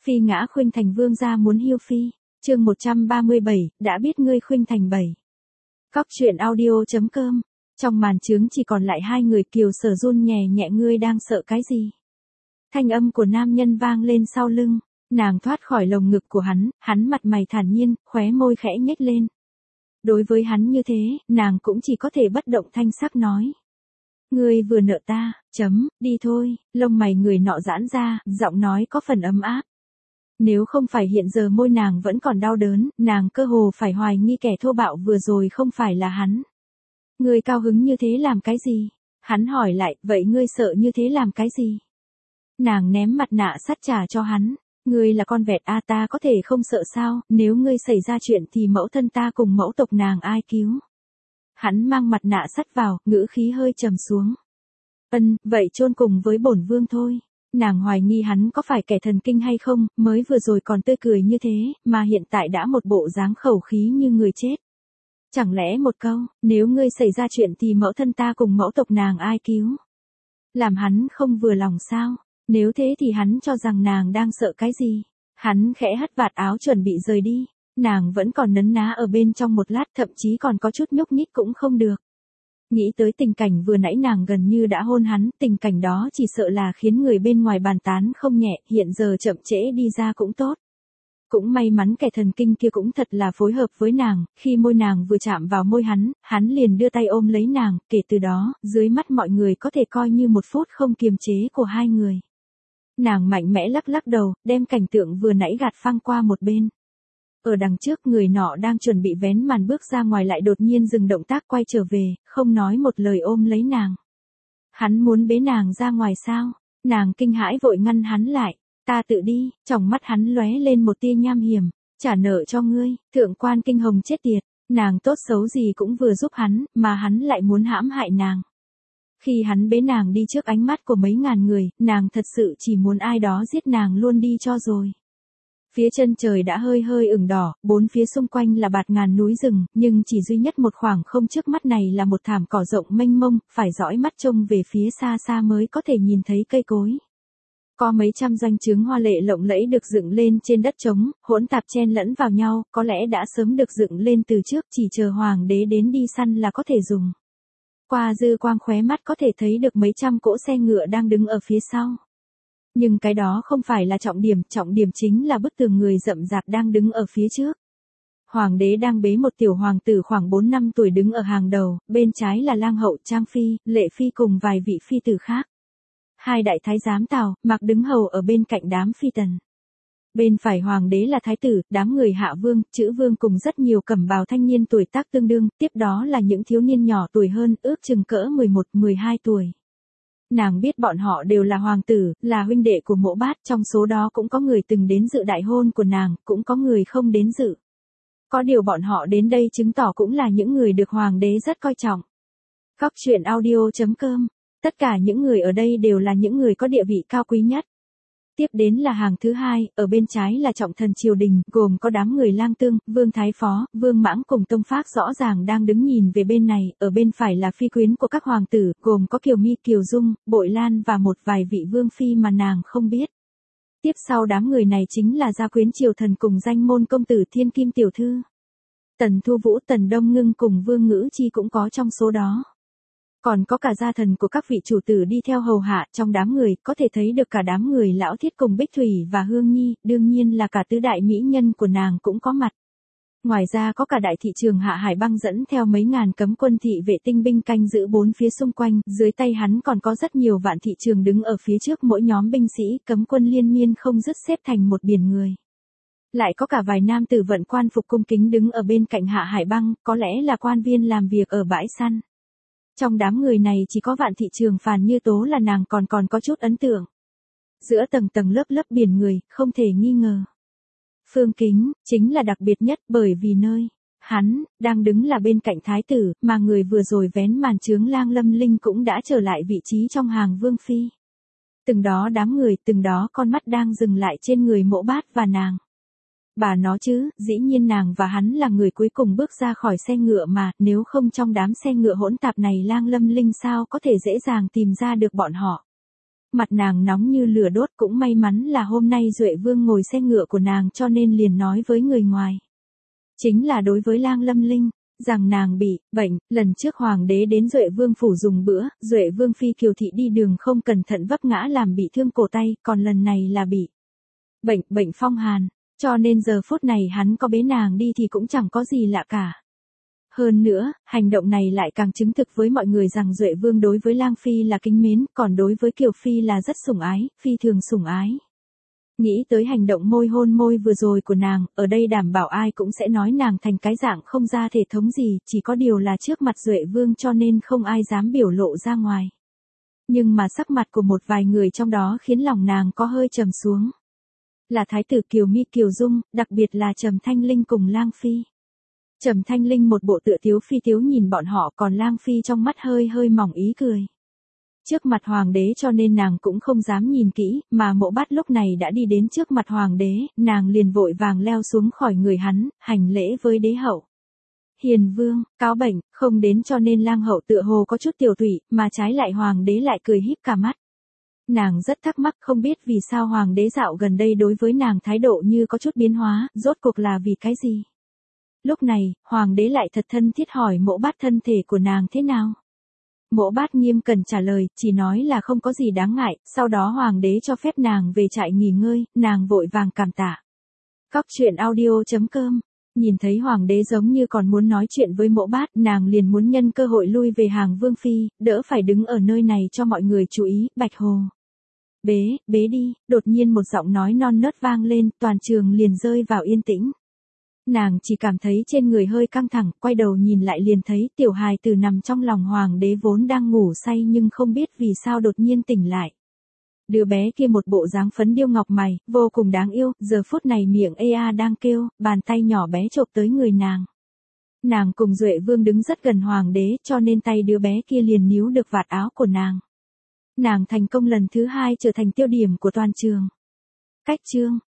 Phi ngã khuynh thành vương gia muốn hiêu phi. Chương 137, đã biết ngươi khuynh thành 7. Cóc truyện audio.com. Trong màn trướng chỉ còn lại hai người. Kiều Sở run nhẹ nhẹ, ngươi đang sợ cái gì? Thanh âm của nam nhân vang lên sau lưng. Nàng thoát khỏi lồng ngực của hắn mặt mày thản nhiên, khóe môi khẽ nhếch lên. Đối với hắn như thế, nàng cũng chỉ có thể bất động thanh sắc nói. Ngươi vừa nợ ta, đi thôi. Lông mày người nọ giãn ra, giọng nói có phần ấm áp. Nếu không phải hiện giờ môi nàng vẫn còn đau đớn, nàng cơ hồ phải hoài nghi kẻ thô bạo vừa rồi không phải là hắn. Ngươi cao hứng như thế làm cái gì? Hắn hỏi lại, vậy ngươi sợ như thế làm cái gì? Nàng ném mặt nạ sắt trả cho hắn. Ngươi là con vẹt ta có thể không sợ sao, nếu ngươi xảy ra chuyện thì mẫu thân ta cùng mẫu tộc nàng ai cứu? Hắn mang mặt nạ sắt vào, ngữ khí hơi trầm xuống. Vậy chôn cùng với bổn vương thôi. Nàng hoài nghi hắn có phải kẻ thần kinh hay không, mới vừa rồi còn tươi cười như thế, mà hiện tại đã một bộ dáng khẩu khí như người chết. Chẳng lẽ một câu, nếu ngươi xảy ra chuyện thì mẫu thân ta cùng mẫu tộc nàng ai cứu? Làm hắn không vừa lòng sao? Nếu thế thì hắn cho rằng nàng đang sợ cái gì? Hắn khẽ hất vạt áo chuẩn bị rời đi. Nàng vẫn còn nấn ná ở bên trong một lát, thậm chí còn có chút nhúc nhích cũng không được. Nghĩ tới tình cảnh vừa nãy nàng gần như đã hôn hắn, tình cảnh đó chỉ sợ là khiến người bên ngoài bàn tán không nhẹ, hiện giờ chậm trễ đi ra cũng tốt. Cũng may mắn kẻ thần kinh kia cũng thật là phối hợp với nàng, khi môi nàng vừa chạm vào môi hắn liền đưa tay ôm lấy nàng, kể từ đó, dưới mắt mọi người có thể coi như một phút không kiềm chế của hai người. Nàng mạnh mẽ lắc lắc đầu, đem cảnh tượng vừa nãy gạt phăng qua một bên. Ở đằng trước người nọ đang chuẩn bị vén màn bước ra ngoài lại đột nhiên dừng động tác quay trở về, không nói một lời ôm lấy nàng. Hắn muốn bế nàng ra ngoài sao? Nàng kinh hãi vội ngăn hắn lại. Ta tự đi, trong mắt hắn lóe lên một tia nham hiểm. Trả nợ cho ngươi, thượng quan kinh hồng chết tiệt. Nàng tốt xấu gì cũng vừa giúp hắn, mà hắn lại muốn hãm hại nàng. Khi hắn bế nàng đi trước ánh mắt của mấy ngàn người, nàng thật sự chỉ muốn ai đó giết nàng luôn đi cho rồi. Phía chân trời đã hơi hơi ửng đỏ, bốn phía xung quanh là bạt ngàn núi rừng, nhưng chỉ duy nhất một khoảng không trước mắt này là một thảm cỏ rộng mênh mông, phải dõi mắt trông về phía xa xa mới có thể nhìn thấy cây cối. Có mấy trăm doanh trướng hoa lệ lộng lẫy được dựng lên trên đất trống, hỗn tạp chen lẫn vào nhau, có lẽ đã sớm được dựng lên từ trước, chỉ chờ hoàng đế đến đi săn là có thể dùng. Qua dư quang khóe mắt có thể thấy được mấy trăm cỗ xe ngựa đang đứng ở phía sau. Nhưng cái đó không phải là trọng điểm chính là bức tường người rậm rạp đang đứng ở phía trước. Hoàng đế đang bế một tiểu hoàng tử khoảng 4 năm tuổi đứng ở hàng đầu, bên trái là lang hậu Trang Phi, Lệ Phi cùng vài vị phi tử khác. Hai đại thái giám Tào, Mạc đứng hầu ở bên cạnh đám phi tần. Bên phải hoàng đế là thái tử, đám người hạ vương, chữ vương cùng rất nhiều cẩm bào thanh niên tuổi tác tương đương, tiếp đó là những thiếu niên nhỏ tuổi hơn, ước chừng cỡ 11-12 tuổi. Nàng biết bọn họ đều là hoàng tử, là huynh đệ của Mộ Bát, trong số đó cũng có người từng đến dự đại hôn của nàng, cũng có người không đến dự. Có điều bọn họ đến đây chứng tỏ cũng là những người được hoàng đế rất coi trọng. Cóc truyện audio.com. Tất cả những người ở đây đều là những người có địa vị cao quý nhất. Tiếp đến là hàng thứ hai, ở bên trái là trọng thần triều đình, gồm có đám người Lang Tương, Vương Thái Phó, Vương Mãng cùng Tông Phác rõ ràng đang đứng nhìn về bên này, ở bên phải là phi quyến của các hoàng tử, gồm có Kiều Mi, Kiều Dung, Bội Lan và một vài vị vương phi mà nàng không biết. Tiếp sau đám người này chính là gia quyến triều thần cùng danh môn công tử thiên kim tiểu thư. Tần Thu Vũ, Tần Đông Ngưng cùng Vương Ngữ Chi cũng có trong số đó. Còn có cả gia thần của các vị chủ tử đi theo hầu hạ, trong đám người, có thể thấy được cả đám người Lão Thiết cùng Bích Thủy và Hương Nhi, đương nhiên là cả tứ đại mỹ nhân của nàng cũng có mặt. Ngoài ra có cả đại thị trường Hạ Hải Băng dẫn theo mấy ngàn cấm quân thị vệ tinh binh canh giữ bốn phía xung quanh, dưới tay hắn còn có rất nhiều vạn thị trường đứng ở phía trước mỗi nhóm binh sĩ, cấm quân liên miên không dứt xếp thành một biển người. Lại có cả vài nam tử vận quan phục cung kính đứng ở bên cạnh Hạ Hải Băng, có lẽ là quan viên làm việc ở bãi săn. Trong đám người này chỉ có vạn thị trường Phàn Như Tố là nàng còn có chút ấn tượng. Giữa tầng tầng lớp lớp biển người, không thể nghi ngờ. Phương Kính, chính là đặc biệt nhất bởi vì nơi hắn đang đứng là bên cạnh thái tử, mà người vừa rồi vén màn trướng Lang Lâm Linh cũng đã trở lại vị trí trong hàng vương phi. Từng đó đám người, từng đó con mắt đang dừng lại trên người Mộ Bát và nàng. Bà nó chứ, dĩ nhiên nàng và hắn là người cuối cùng bước ra khỏi xe ngựa mà, nếu không trong đám xe ngựa hỗn tạp này Lang Lâm Linh sao có thể dễ dàng tìm ra được bọn họ. Mặt nàng nóng như lửa đốt, cũng may mắn là hôm nay Duệ Vương ngồi xe ngựa của nàng cho nên liền nói với người ngoài. Chính là đối với Lang Lâm Linh, rằng nàng bị bệnh, lần trước hoàng đế đến Duệ Vương phủ dùng bữa, Duệ Vương phi kiều thị đi đường không cẩn thận vấp ngã làm bị thương cổ tay, còn lần này là bị bệnh phong hàn, cho nên giờ phút này hắn có bế nàng đi thì cũng chẳng có gì lạ cả. Hơn nữa, hành động này lại càng chứng thực với mọi người rằng Duệ Vương đối với Lang phi là kính mến, còn đối với Kiều phi là rất sủng ái, phi thường sủng ái. Nghĩ tới hành động môi hôn môi vừa rồi của nàng, ở đây đảm bảo ai cũng sẽ nói nàng thành cái dạng không ra thể thống gì, chỉ có điều là trước mặt Duệ Vương cho nên không ai dám biểu lộ ra ngoài. Nhưng mà sắc mặt của một vài người trong đó khiến lòng nàng có hơi trầm xuống. Là thái tử Kiều Mi Kiều Dung, đặc biệt là Trầm Thanh Linh cùng Lang phi. Trầm Thanh Linh một bộ tựa tiếu phi tiếu nhìn bọn họ, còn Lang phi trong mắt hơi hơi mỏng ý cười. Trước mặt hoàng đế cho nên nàng cũng không dám nhìn kỹ, mà Mộ Bát lúc này đã đi đến trước mặt hoàng đế, nàng liền vội vàng leo xuống khỏi người hắn, hành lễ với đế hậu. Hiền vương, cáo bệnh, không đến cho nên Lang hậu tựa hồ có chút tiểu thủy, mà trái lại hoàng đế lại cười híp cả mắt. Nàng rất thắc mắc không biết vì sao hoàng đế dạo gần đây đối với nàng thái độ như có chút biến hóa, rốt cuộc là vì cái gì. Lúc này, hoàng đế lại thật thân thiết hỏi Mộ Bát thân thể của nàng thế nào. Mộ Bát nghiêm cẩn trả lời, chỉ nói là không có gì đáng ngại, sau đó hoàng đế cho phép nàng về trại nghỉ ngơi, nàng vội vàng cảm tạ. Cóc truyện audio.com. Nhìn thấy hoàng đế giống như còn muốn nói chuyện với Mộ Bát, nàng liền muốn nhân cơ hội lui về hàng vương phi, đỡ phải đứng ở nơi này cho mọi người chú ý, Bạch Hồ. Bế đi, đột nhiên một giọng nói non nớt vang lên, toàn trường liền rơi vào yên tĩnh. Nàng chỉ cảm thấy trên người hơi căng thẳng, quay đầu nhìn lại liền thấy tiểu hài tử nằm trong lòng hoàng đế vốn đang ngủ say nhưng không biết vì sao đột nhiên tỉnh lại. Đứa bé kia một bộ dáng phấn điêu ngọc mày, vô cùng đáng yêu, giờ phút này miệng ea đang kêu, bàn tay nhỏ bé chộp tới người nàng. Nàng cùng Duệ Vương đứng rất gần hoàng đế cho nên tay đứa bé kia liền níu được vạt áo của nàng. Nàng thành công lần thứ 2 trở thành tiêu điểm của toàn trường. Cách chương